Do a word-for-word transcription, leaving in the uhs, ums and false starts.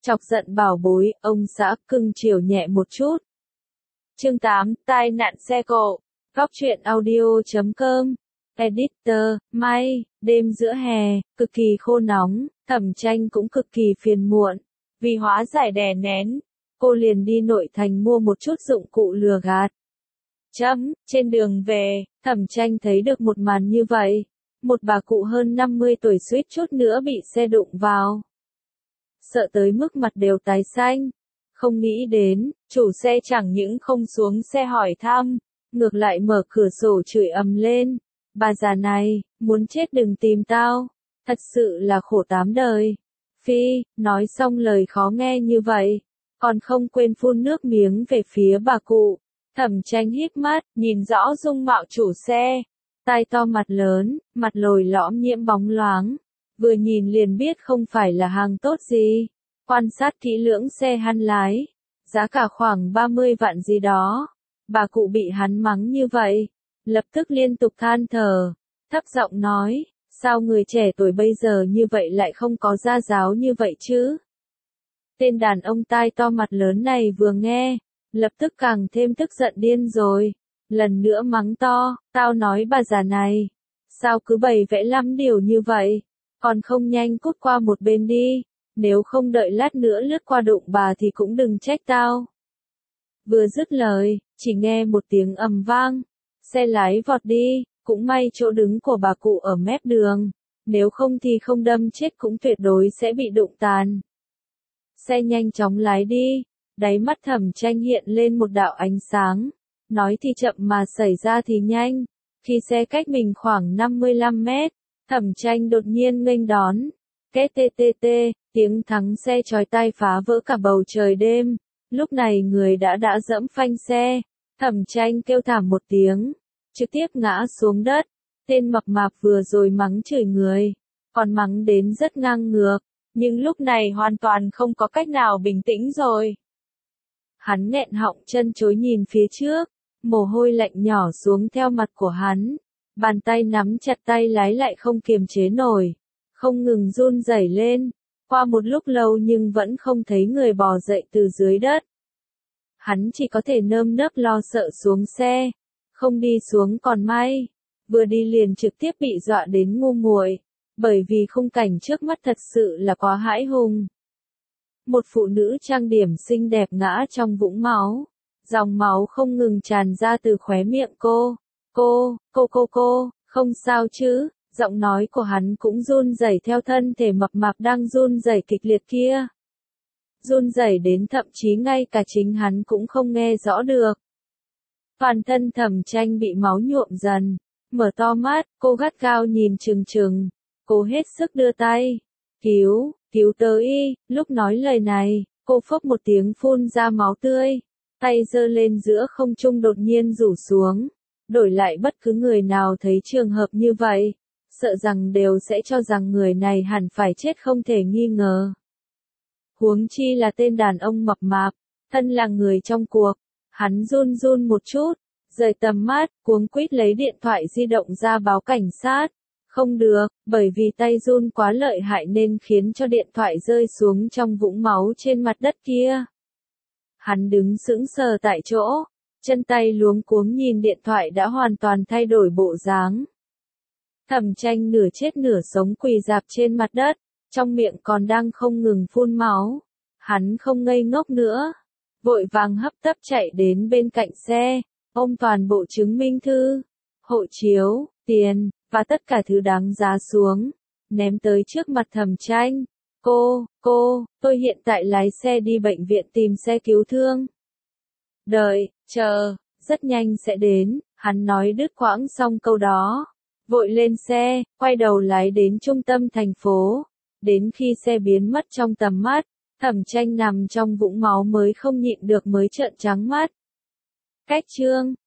Chọc giận bảo bối, ông xã cưng chiều nhẹ một chút. Chương tám, tai nạn xe cộ. Góc truyện audio chấm com. Editor, May, đêm giữa hè, cực kỳ khô nóng, Thẩm Tranh cũng cực kỳ phiền muộn. Vì hóa giải đè nén, cô liền đi nội thành mua một chút dụng cụ lừa gạt. Chấm, trên đường về, Thẩm Tranh thấy được một màn như vậy. Một bà cụ hơn năm mươi tuổi suýt chút nữa bị xe đụng vào. Sợ tới mức mặt đều tái xanh. Không nghĩ đến, chủ xe chẳng những không xuống xe hỏi thăm, ngược lại mở cửa sổ chửi ầm lên. Bà già này, muốn chết đừng tìm tao. Thật sự là khổ tám đời. Phi, nói xong lời khó nghe như vậy, còn không quên phun nước miếng về phía bà cụ. Thẩm Tranh híp mắt, nhìn rõ dung mạo chủ xe. Tai to mặt lớn, mặt lồi lõm nhiễm bóng loáng. Vừa nhìn liền biết không phải là hàng tốt gì. Quan sát kỹ lưỡng xe hắn lái. Giá cả khoảng ba mươi vạn gì đó. Bà cụ bị hắn mắng như vậy. Lập tức liên tục than thở. Thấp giọng nói, sao người trẻ tuổi bây giờ như vậy lại không có gia giáo như vậy chứ? Tên đàn ông tai to mặt lớn này vừa nghe. Lập tức càng thêm tức giận điên rồi. Lần nữa mắng to, tao nói bà già này. Sao cứ bày vẽ lắm điều như vậy? Còn không nhanh cút qua một bên đi. Nếu không đợi lát nữa lướt qua đụng bà thì cũng đừng trách tao. Vừa dứt lời, chỉ nghe một tiếng ầm vang. Xe lái vọt đi, cũng may chỗ đứng của bà cụ ở mép đường. Nếu không thì không đâm chết cũng tuyệt đối sẽ bị đụng tàn. Xe nhanh chóng lái đi. Đáy mắt Thẩm Tranh hiện lên một đạo ánh sáng. Nói thì chậm mà xảy ra thì nhanh. Khi xe cách mình khoảng năm mươi lăm mét, Thẩm Tranh đột nhiên nghênh đón. Két tê tê tê, tiếng thắng xe chói tai phá vỡ cả bầu trời đêm. Lúc này người đã đã dẫm phanh xe. Thẩm Tranh kêu thảm một tiếng, trực tiếp ngã xuống đất. Tên mập mạp vừa rồi mắng chửi người, còn mắng đến rất ngang ngược, nhưng lúc này hoàn toàn không có cách nào bình tĩnh rồi. Hắn nghẹn họng chân chối nhìn phía trước, mồ hôi lạnh nhỏ xuống theo mặt của hắn. Bàn tay nắm chặt tay lái lại không kiềm chế nổi, không ngừng run rẩy lên. Qua một lúc lâu nhưng vẫn không thấy người bò dậy từ dưới đất. Hắn chỉ có thể nơm nớp lo sợ xuống xe. Không đi xuống còn may, vừa đi liền trực tiếp bị dọa đến ngu muội, bởi vì khung cảnh trước mắt thật sự là quá hãi hùng. Một phụ nữ trang điểm xinh đẹp ngã trong vũng máu. Dòng máu không ngừng tràn ra từ khóe miệng cô. Cô, cô cô cô, không sao chứ? Giọng nói của hắn cũng run rẩy theo thân thể mập mạp đang run rẩy kịch liệt kia. Run rẩy đến thậm chí ngay cả chính hắn cũng không nghe rõ được. Toàn thân Thẩm Tranh bị máu nhuộm dần. Mở to mắt, cô gắt gao nhìn chừng chừng. Cô hết sức đưa tay. Cứu, cứu tới. Lúc nói lời này, cô phốc một tiếng phun ra máu tươi. Tay giơ lên giữa không trung đột nhiên rủ xuống. Đổi lại bất cứ người nào thấy trường hợp như vậy, sợ rằng đều sẽ cho rằng người này hẳn phải chết không thể nghi ngờ. Huống chi là tên đàn ông mập mạp, thân là người trong cuộc. Hắn run run một chút, rời tầm mắt, cuống quýt lấy điện thoại di động ra báo cảnh sát. Không được, bởi vì tay run quá lợi hại nên khiến cho điện thoại rơi xuống trong vũng máu trên mặt đất kia. Hắn đứng sững sờ tại chỗ, chân tay luống cuống nhìn điện thoại đã hoàn toàn thay đổi bộ dáng. Thẩm Tranh nửa chết nửa sống quỳ rạp trên mặt đất, trong miệng còn đang không ngừng phun máu. Hắn không ngây ngốc nữa, vội vàng hấp tấp chạy đến bên cạnh xe, ôm toàn bộ chứng minh thư, hộ chiếu, tiền, và tất cả thứ đáng giá xuống, ném tới trước mặt Thẩm Tranh. Cô, cô, tôi hiện tại lái xe đi bệnh viện tìm xe cứu thương. Đợi, chờ, rất nhanh sẽ đến, hắn nói đứt quãng xong câu đó. Vội lên xe, quay đầu lái đến trung tâm thành phố. Đến khi xe biến mất trong tầm mắt, Thẩm Tranh nằm trong vũng máu mới không nhịn được mới trợn trắng mắt. Cách chương